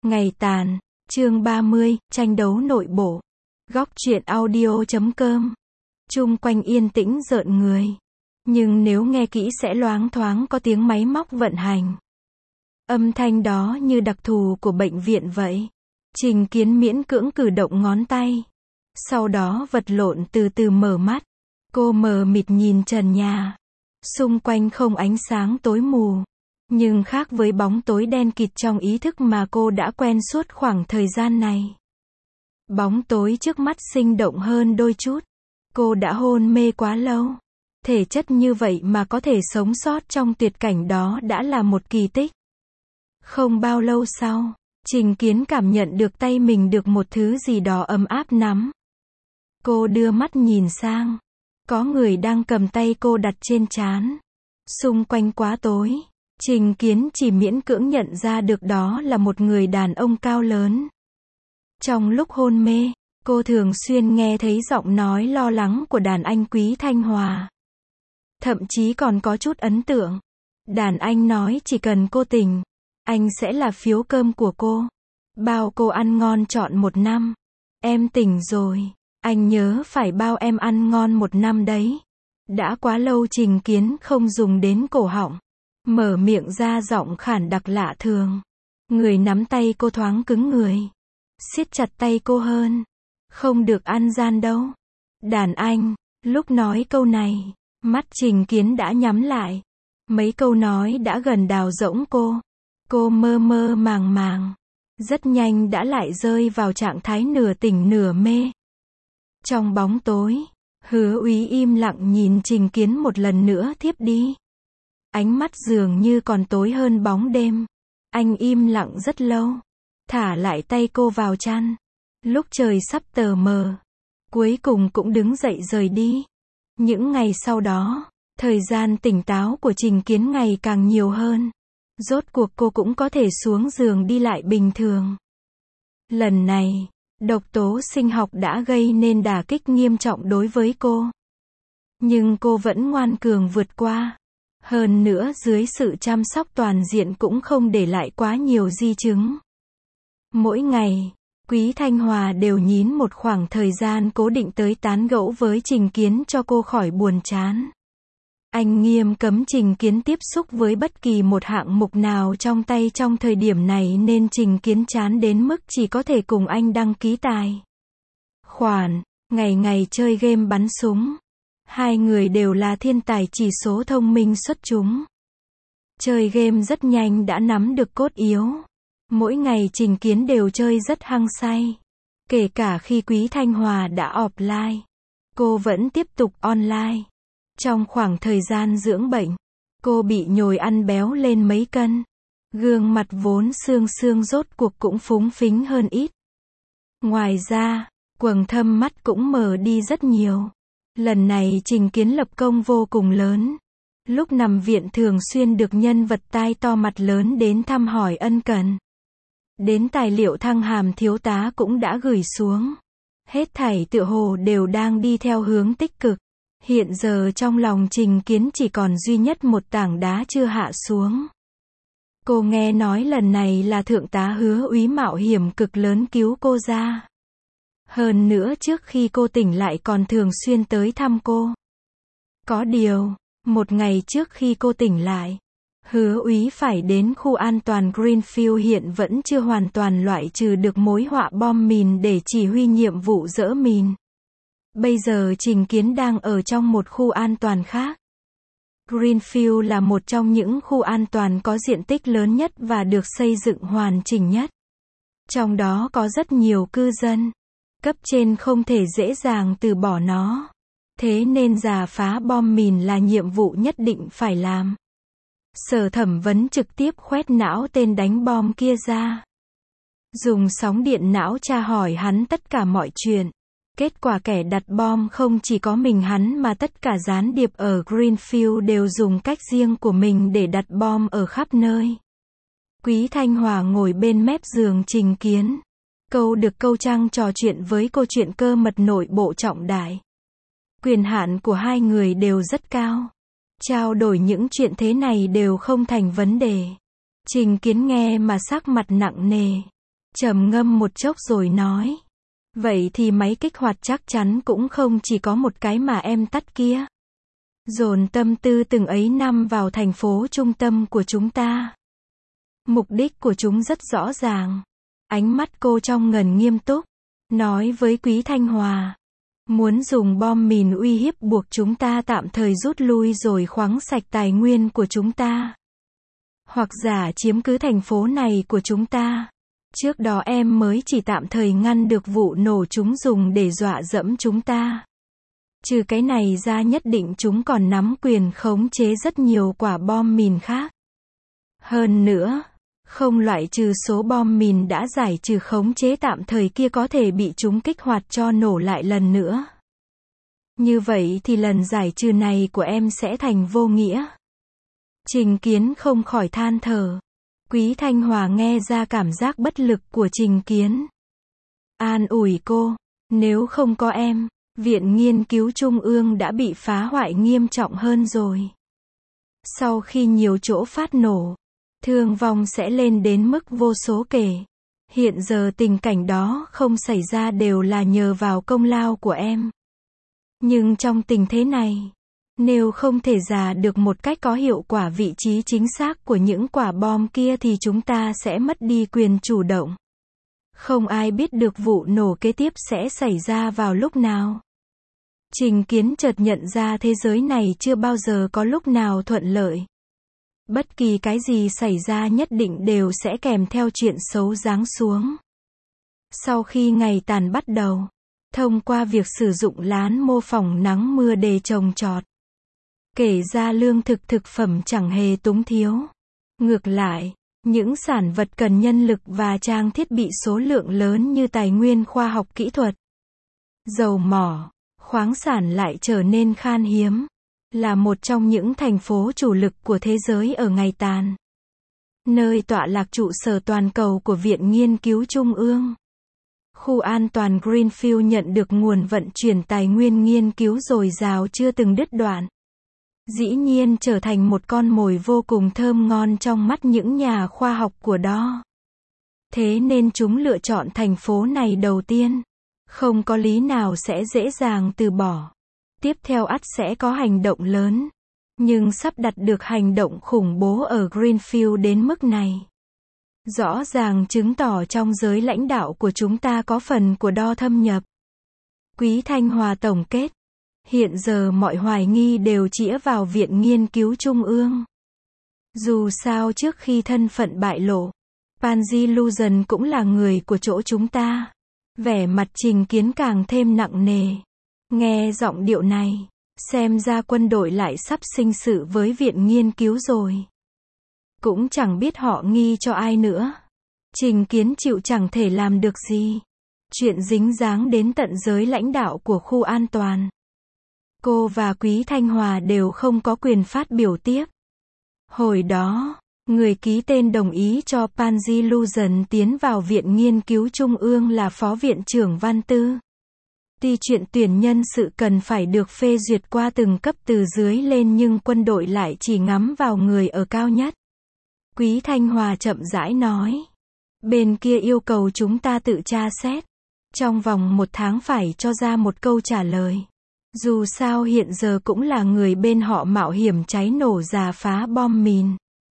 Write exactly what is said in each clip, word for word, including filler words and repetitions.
Ngày tàn, chương ba mươi, tranh đấu nội bộ. Góc truyện audio chấm com. Chung quanh yên tĩnh rợn người. Nhưng nếu nghe kỹ sẽ loáng thoáng có tiếng máy móc vận hành. Âm thanh đó như đặc thù của bệnh viện vậy. Trình Kiến miễn cưỡng cử động ngón tay. Sau đó vật lộn từ từ mở mắt. Cô mờ mịt nhìn trần nhà. Xung quanh không ánh sáng tối mù. Nhưng khác với bóng tối đen kịt trong ý thức mà cô đã quen suốt khoảng thời gian này. Bóng tối trước mắt sinh động hơn đôi chút. Cô đã hôn mê quá lâu. Thể chất như vậy mà có thể sống sót trong tuyệt cảnh đó đã là một kỳ tích. Không bao lâu sau, Trình Kiến cảm nhận được tay mình được một thứ gì đó ấm áp nắm. Cô đưa mắt nhìn sang. Có người đang cầm tay cô đặt trên trán. Xung quanh quá tối. Trình Kiến chỉ miễn cưỡng nhận ra được đó là một người đàn ông cao lớn. Trong lúc hôn mê, cô thường xuyên nghe thấy giọng nói lo lắng của đàn anh Quý Thanh Hòa. Thậm chí còn có chút ấn tượng. Đàn anh nói chỉ cần cô tỉnh, anh sẽ là phiếu cơm của cô. Bao cô ăn ngon trọn một năm. Em tỉnh rồi, anh nhớ phải bao em ăn ngon một năm đấy. Đã quá lâu Trình Kiến không dùng đến cổ họng. Mở miệng ra giọng khản đặc lạ thường. Người nắm tay cô thoáng cứng người. Siết chặt tay cô hơn. Không được ăn gian đâu. Đàn anh, lúc nói câu này, mắt Trình Kiến đã nhắm lại. Mấy câu nói đã gần đào rỗng cô. Cô mơ mơ màng màng. Rất nhanh đã lại rơi vào trạng thái nửa tỉnh nửa mê. Trong bóng tối, Hứa Úy im lặng nhìn Trình Kiến một lần nữa thiếp đi. Ánh mắt dường như còn tối hơn bóng đêm. Anh im lặng rất lâu. Thả lại tay cô vào chăn. Lúc trời sắp tờ mờ. Cuối cùng cũng đứng dậy rời đi. Những ngày sau đó, thời gian tỉnh táo của Trình Kiến ngày càng nhiều hơn. Rốt cuộc cô cũng có thể xuống giường đi lại bình thường. Lần này, độc tố sinh học đã gây nên đả kích nghiêm trọng đối với cô. Nhưng cô vẫn ngoan cường vượt qua. Hơn nữa dưới sự chăm sóc toàn diện cũng không để lại quá nhiều di chứng. Mỗi ngày, Quý Thanh Hòa đều nhín một khoảng thời gian cố định tới tán gẫu với Trình Kiến cho cô khỏi buồn chán. Anh nghiêm cấm Trình Kiến tiếp xúc với bất kỳ một hạng mục nào trong tay trong thời điểm này nên Trình Kiến chán đến mức chỉ có thể cùng anh đăng ký tài khoản, ngày ngày chơi game bắn súng. Hai người đều là thiên tài chỉ số thông minh xuất chúng. Chơi game rất nhanh đã nắm được cốt yếu. Mỗi ngày Trình Kiến đều chơi rất hăng say. Kể cả khi Quý Thanh Hòa đã offline, cô vẫn tiếp tục online. Trong khoảng thời gian dưỡng bệnh, cô bị nhồi ăn béo lên mấy cân. Gương mặt vốn xương xương rốt cuộc cũng phúng phính hơn ít. Ngoài ra, quầng thâm mắt cũng mờ đi rất nhiều. Lần này Trình Kiến lập công vô cùng lớn. Lúc nằm viện thường xuyên được nhân vật tai to mặt lớn đến thăm hỏi ân cần. Đến tài liệu thăng hàm thiếu tá cũng đã gửi xuống. Hết thảy tựa hồ đều đang đi theo hướng tích cực. Hiện giờ trong lòng Trình Kiến chỉ còn duy nhất một tảng đá chưa hạ xuống. Cô nghe nói lần này là thượng tá Hứa Úy mạo hiểm cực lớn cứu cô ra. Hơn nữa trước khi cô tỉnh lại còn thường xuyên tới thăm cô. Có điều, một ngày trước khi cô tỉnh lại, Hứa Úy phải đến khu an toàn Greenfield hiện vẫn chưa hoàn toàn loại trừ được mối họa bom mìn để chỉ huy nhiệm vụ dỡ mìn. Bây giờ Trình Kiến đang ở trong một khu an toàn khác. Greenfield là một trong những khu an toàn có diện tích lớn nhất và được xây dựng hoàn chỉnh nhất. Trong đó có rất nhiều cư dân. Cấp trên không thể dễ dàng từ bỏ nó. Thế nên rà phá bom mìn là nhiệm vụ nhất định phải làm. Sở thẩm vấn trực tiếp khoét não tên đánh bom kia ra. Dùng sóng điện não tra hỏi hắn tất cả mọi chuyện. Kết quả kẻ đặt bom không chỉ có mình hắn mà tất cả gián điệp ở Greenfield đều dùng cách riêng của mình để đặt bom ở khắp nơi. Quý Thanh Hòa ngồi bên mép giường Trình Kiến. Câu được câu trăng trò chuyện với câu chuyện cơ mật nội bộ trọng đại. Quyền hạn của hai người đều rất cao. Trao đổi những chuyện thế này đều không thành vấn đề. Trình Kiến nghe mà sắc mặt nặng nề. Trầm ngâm một chốc rồi nói. Vậy thì máy kích hoạt chắc chắn cũng không chỉ có một cái mà em tắt kia. Dồn tâm tư từng ấy năm vào thành phố trung tâm của chúng ta. Mục đích của chúng rất rõ ràng. Ánh mắt cô trong ngần nghiêm túc. Nói với Quý Thanh Hòa. Muốn dùng bom mìn uy hiếp buộc chúng ta tạm thời rút lui rồi khoáng sạch tài nguyên của chúng ta. Hoặc giả chiếm cứ thành phố này của chúng ta. Trước đó em mới chỉ tạm thời ngăn được vụ nổ chúng dùng để dọa dẫm chúng ta. Trừ cái này ra nhất định chúng còn nắm quyền khống chế rất nhiều quả bom mìn khác. Hơn nữa, không loại trừ số bom mìn đã giải trừ khống chế tạm thời kia có thể bị chúng kích hoạt cho nổ lại lần nữa. Như vậy thì lần giải trừ này của em sẽ thành vô nghĩa. Trình Kiến không khỏi than thở. Quý Thanh Hòa nghe ra cảm giác bất lực của Trình Kiến. An ủi cô, nếu không có em, Viện Nghiên cứu Trung ương đã bị phá hoại nghiêm trọng hơn rồi. Sau khi nhiều chỗ phát nổ, thương vong sẽ lên đến mức vô số kể. Hiện giờ tình cảnh đó không xảy ra đều là nhờ vào công lao của em. Nhưng trong tình thế này, nếu không thể rà được một cách có hiệu quả vị trí chính xác của những quả bom kia thì chúng ta sẽ mất đi quyền chủ động. Không ai biết được vụ nổ kế tiếp sẽ xảy ra vào lúc nào. Trình Kiến chợt nhận ra thế giới này chưa bao giờ có lúc nào thuận lợi. Bất kỳ cái gì xảy ra nhất định đều sẽ kèm theo chuyện xấu giáng xuống. Sau khi ngày tàn bắt đầu, thông qua việc sử dụng lán mô phỏng nắng mưa để trồng trọt, kể ra lương thực thực phẩm chẳng hề túng thiếu. Ngược lại, những sản vật cần nhân lực và trang thiết bị số lượng lớn như tài nguyên khoa học kỹ thuật, dầu mỏ, khoáng sản lại trở nên khan hiếm. Là một trong những thành phố chủ lực của thế giới ở ngày tàn. Nơi tọa lạc trụ sở toàn cầu của Viện Nghiên cứu Trung ương. Khu an toàn Greenfield nhận được nguồn vận chuyển tài nguyên nghiên cứu dồi dào chưa từng đứt đoạn. Dĩ nhiên trở thành một con mồi vô cùng thơm ngon trong mắt những nhà khoa học của đó. Thế nên chúng lựa chọn thành phố này đầu tiên. Không có lý nào sẽ dễ dàng từ bỏ. Tiếp theo ắt sẽ có hành động lớn. Nhưng sắp đặt được hành động khủng bố ở Greenfield đến mức này. Rõ ràng chứng tỏ trong giới lãnh đạo của chúng ta có phần của đo thâm nhập. Quý Thanh Hòa tổng kết. Hiện giờ mọi hoài nghi đều chĩa vào Viện Nghiên cứu Trung ương. Dù sao trước khi thân phận bại lộ, Panji Luzen cũng là người của chỗ chúng ta. Vẻ mặt Trình Kiến càng thêm nặng nề. Nghe giọng điệu này, xem ra quân đội lại sắp sinh sự với Viện Nghiên cứu rồi. Cũng chẳng biết họ nghi cho ai nữa. Trình Kiến chịu chẳng thể làm được gì. Chuyện dính dáng đến tận giới lãnh đạo của khu an toàn. Cô và Quý Thanh Hòa đều không có quyền phát biểu tiếp. Hồi đó, người ký tên đồng ý cho Panji Luzen tiến vào Viện Nghiên cứu Trung ương là Phó Viện trưởng Văn Tư. Tuy chuyện tuyển nhân sự cần phải được phê duyệt qua từng cấp từ dưới lên nhưng quân đội lại chỉ ngắm vào người ở cao nhất. Quý Thanh Hòa chậm rãi nói. Bên kia yêu cầu chúng ta tự tra xét. Trong vòng một tháng phải cho ra một câu trả lời. Dù sao hiện giờ cũng là người bên họ mạo hiểm cháy nổ rà phá bom mìn.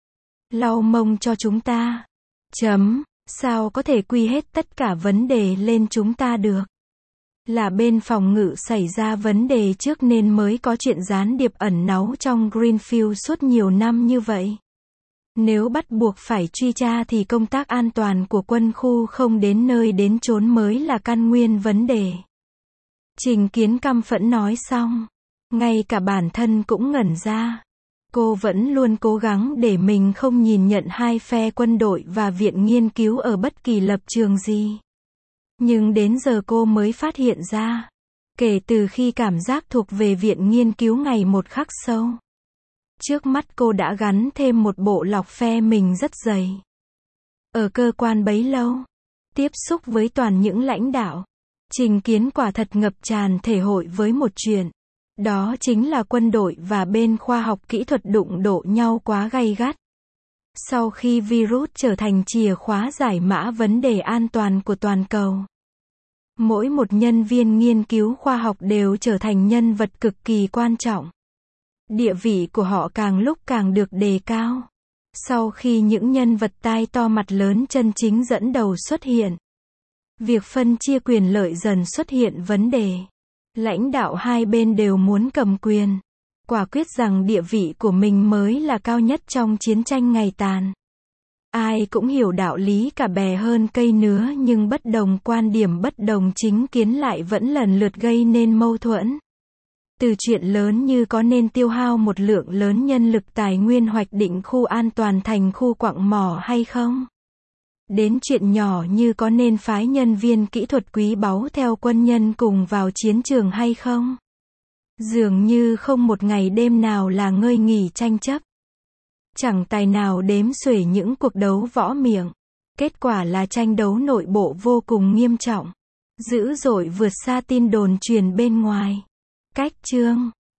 Lau mông cho chúng ta. Chấm. Sao có thể quy hết tất cả vấn đề lên chúng ta được? Là bên phòng ngự xảy ra vấn đề trước nên mới có chuyện gián điệp ẩn náu trong Greenfield suốt nhiều năm như vậy. Nếu bắt buộc phải truy tra thì công tác an toàn của quân khu không đến nơi đến chốn mới là căn nguyên vấn đề. Trình Kiến căm phẫn nói xong. Ngay cả bản thân cũng ngẩn ra. Cô vẫn luôn cố gắng để mình không nhìn nhận hai phe quân đội và Viện Nghiên cứu ở bất kỳ lập trường gì. Nhưng đến giờ cô mới phát hiện ra. Kể từ khi cảm giác thuộc về Viện Nghiên cứu ngày một khắc sâu. Trước mắt cô đã gắn thêm một bộ lọc phe mình rất dày. Ở cơ quan bấy lâu, tiếp xúc với toàn những lãnh đạo, Trình Kiến quả thật ngập tràn thể hội với một chuyện. Đó chính là quân đội và bên khoa học kỹ thuật đụng độ nhau quá gay gắt. Sau khi virus trở thành chìa khóa giải mã vấn đề an toàn của toàn cầu, mỗi một nhân viên nghiên cứu khoa học đều trở thành nhân vật cực kỳ quan trọng. Địa vị của họ càng lúc càng được đề cao. Sau khi những nhân vật tai to mặt lớn chân chính dẫn đầu xuất hiện, việc phân chia quyền lợi dần xuất hiện vấn đề. Lãnh đạo hai bên đều muốn cầm quyền, quả quyết rằng địa vị của mình mới là cao nhất trong chiến tranh ngày tàn. Ai cũng hiểu đạo lý cả bè hơn cây nứa, nhưng bất đồng quan điểm, bất đồng chính kiến lại vẫn lần lượt gây nên mâu thuẫn. Từ chuyện lớn như có nên tiêu hao một lượng lớn nhân lực tài nguyên hoạch định khu an toàn thành khu quặng mỏ hay không, đến chuyện nhỏ như có nên phái nhân viên kỹ thuật quý báu theo quân nhân cùng vào chiến trường hay không. Dường như không một ngày đêm nào là ngơi nghỉ tranh chấp. Chẳng tài nào đếm xuể những cuộc đấu võ miệng. Kết quả là tranh đấu nội bộ vô cùng nghiêm trọng, dữ dội vượt xa tin đồn truyền bên ngoài. Cách chương